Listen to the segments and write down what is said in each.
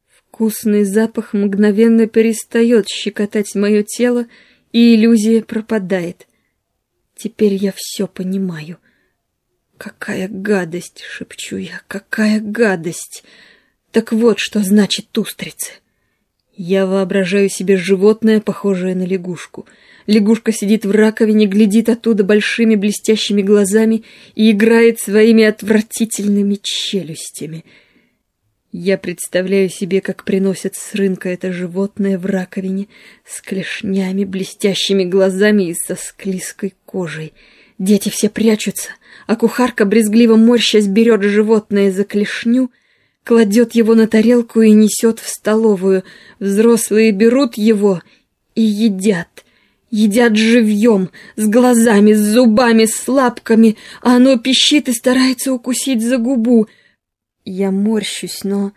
Вкусный запах мгновенно перестает щекотать мое тело, и иллюзия пропадает. Теперь я все понимаю. «Какая гадость!» — шепчу я. «Какая гадость!» Так вот, что значит устрицы. Я воображаю себе животное, похожее на лягушку. Лягушка сидит в раковине, глядит оттуда большими блестящими глазами и играет своими отвратительными челюстями. Я представляю себе, как приносят с рынка это животное в раковине с клешнями, блестящими глазами и со склизкой кожей. Дети все прячутся, а кухарка, брезгливо морщась, берет животное за клешню, кладет его на тарелку и несет в столовую. Взрослые берут его и едят. Едят живьем, с глазами, с зубами, с лапками, а оно пищит и старается укусить за губу. Я морщусь, но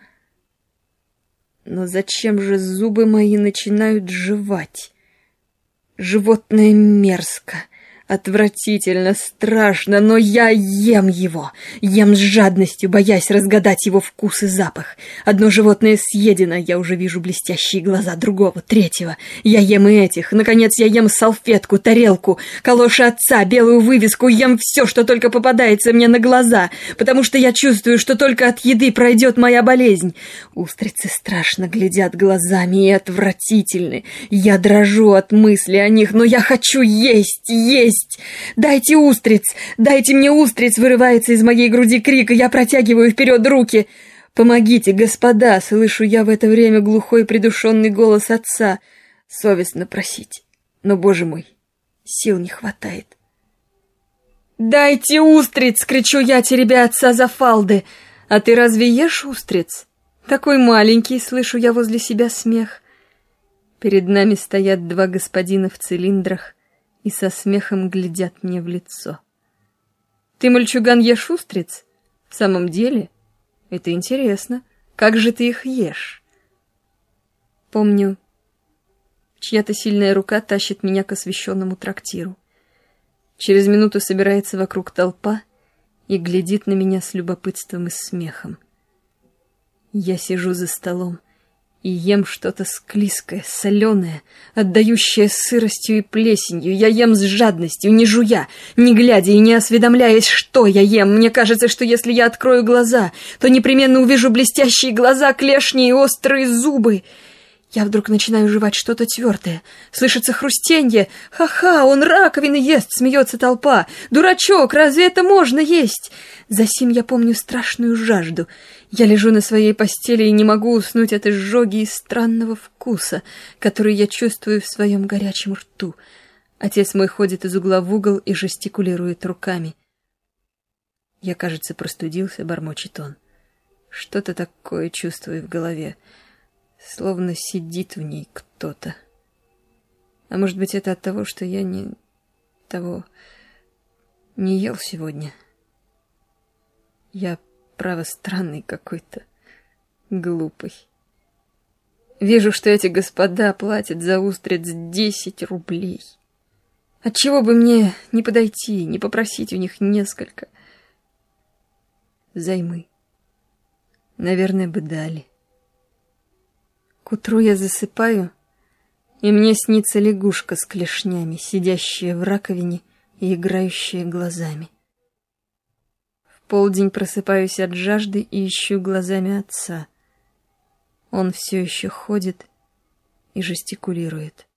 зачем же зубы мои начинают жевать? Животное мерзко, отвратительно, страшно, но я ем его, ем с жадностью, боясь разгадать его вкус и запах. Одно животное съедено, я уже вижу блестящие глаза другого, третьего. Я ем и этих. Наконец я ем салфетку, тарелку, калоши отца, белую вывеску, ем все, что только попадается мне на глаза, потому что я чувствую, что только от еды пройдет моя болезнь. Устрицы страшно глядят глазами и отвратительны. Я дрожу от мысли о них, но я хочу есть, есть. «Дайте устриц! Дайте мне устриц!» вырывается из моей груди крик, и я протягиваю вперед руки. «Помогите, господа!» слышу я в это время глухой придушенный голос отца. Совестно просить, но, боже мой, сил не хватает. «Дайте устриц!» — кричу я, теребя отца за фалды. «А ты разве ешь устриц?» «Такой маленький!» — слышу я возле себя смех. Перед нами стоят два господина в цилиндрах и со смехом глядят мне в лицо. «Ты, мальчуган, ешь устриц? В самом деле? Это интересно. Как же ты их ешь?» Помню, чья-то сильная рука тащит меня к освещенному трактиру. Через минуту собирается вокруг толпа и глядит на меня с любопытством и смехом. Я сижу за столом и ем что-то склизкое, соленое, отдающее сыростью и плесенью. Я ем с жадностью, не жуя, не глядя и не осведомляясь, что я ем. Мне кажется, что если я открою глаза, то непременно увижу блестящие глаза, клешни и острые зубы. Я вдруг начинаю жевать что-то твердое. Слышится хрустенье. «Ха-ха, он раковины ест!» — смеется толпа. «Дурачок, разве это можно есть?» Засим я помню страшную жажду. Я лежу на своей постели и не могу уснуть от изжоги и странного вкуса, который я чувствую в своем горячем рту. Отец мой ходит из угла в угол и жестикулирует руками. Я, кажется, простудился, бормочет он. Что-то такое чувствую в голове. Словно сидит в ней кто-то. А может быть, это от того, что я не ел сегодня. Я, право, странный какой-то, глупый. Вижу, что эти господа платят за устриц 10 рублей. Отчего бы мне не подойти, не попросить у них несколько? Взаймы. Наверное, бы дали. К утру я засыпаю, и мне снится лягушка с клешнями, сидящая в раковине и играющая глазами. В полдень просыпаюсь от жажды и ищу глазами отца. Он все еще ходит и жестикулирует.